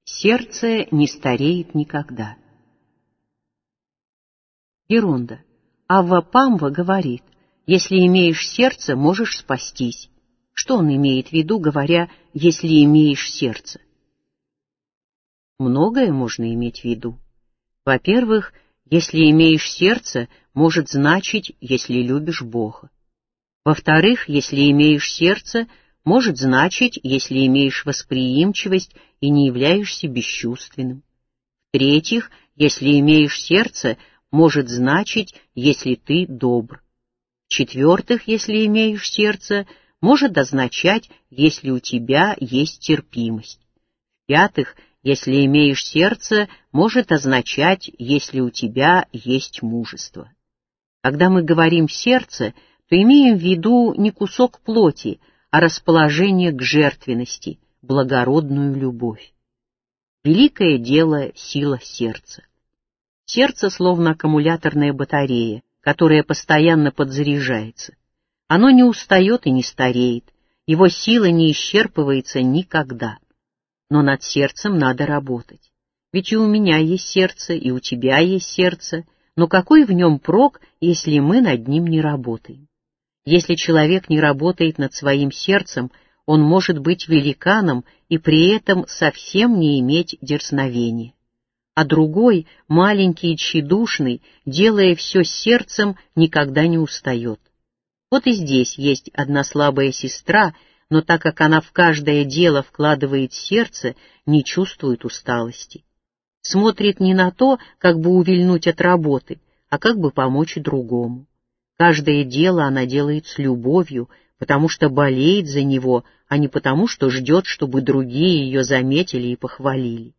Сердце не стареет никогда. Геронда. Авва Памва говорит: если имеешь сердце, можешь спастись. Что он имеет в виду, говоря «если имеешь сердце»? Многое можно иметь в виду. Во-первых, если имеешь сердце, может значить, если любишь Бога. Во-вторых, если имеешь сердце, может значить, если имеешь восприимчивость и не являешься бесчувственным. В-третьих, если имеешь сердце, может значить, если ты добр. В-четвертых, если имеешь сердце, может означать, если у тебя есть терпимость. В-пятых, если имеешь сердце, может означать, если у тебя есть мужество. Когда мы говорим «сердце», то имеем в виду не кусок плоти, а расположение к жертвенности, благородную любовь. Великое дело — сила сердца. Сердце словно аккумуляторная батарея, которая постоянно подзаряжается. Оно не устает и не стареет, его сила не исчерпывается никогда. Но над сердцем надо работать. Ведь и у меня есть сердце, и у тебя есть сердце, но какой в нем прок, если мы над ним не работаем? Если человек не работает над своим сердцем, он может быть великаном и при этом совсем не иметь дерзновения. А другой, маленький и тщедушный, делая все сердцем, никогда не устает. Вот и здесь есть одна слабая сестра, но так как она в каждое дело вкладывает сердце, не чувствует усталости. Смотрит не на то, как бы увильнуть от работы, а как бы помочь другому. Каждое дело она делает с любовью, потому что болеет за него, а не потому, что ждет, чтобы другие ее заметили и похвалили.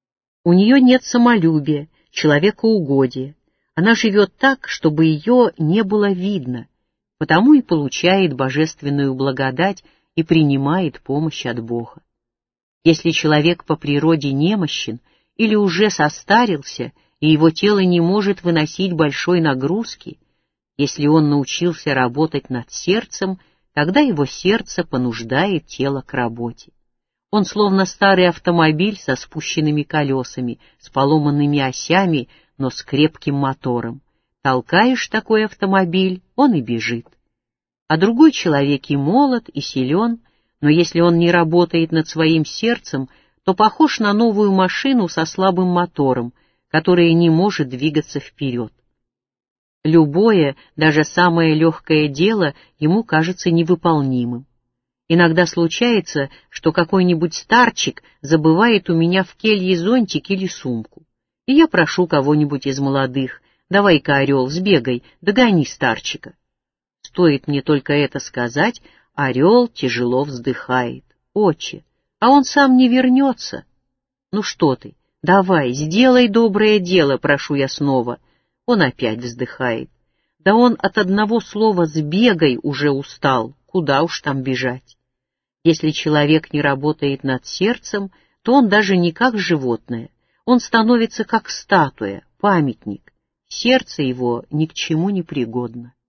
У нее нет самолюбия, человекоугодия. Она живет так, чтобы ее не было видно, потому и получает божественную благодать и принимает помощь от Бога. Если человек по природе немощен или уже состарился, и его тело не может выносить большой нагрузки, если он научился работать над сердцем, тогда его сердце понуждает тело к работе. Он словно старый автомобиль со спущенными колесами, с поломанными осями, но с крепким мотором. Толкаешь такой автомобиль, он и бежит. А другой человек и молод, и силен, но если он не работает над своим сердцем, то похож на новую машину со слабым мотором, которая не может двигаться вперед. Любое, даже самое легкое дело ему кажется невыполнимым. Иногда случается, что какой-нибудь старчик забывает у меня в келье зонтик или сумку. И я прошу кого-нибудь из молодых: давай-ка, Орел, сбегай, догони старчика. Стоит мне только это сказать, Орел тяжело вздыхает. Отче, а он сам не вернется. Ну что ты, давай, сделай доброе дело, прошу я снова. Он опять вздыхает. Да он от одного слова «сбегай» уже устал, куда уж там бежать. Если человек не работает над сердцем, то он даже не как животное, он становится как статуя, памятник. Сердце его ни к чему не пригодно.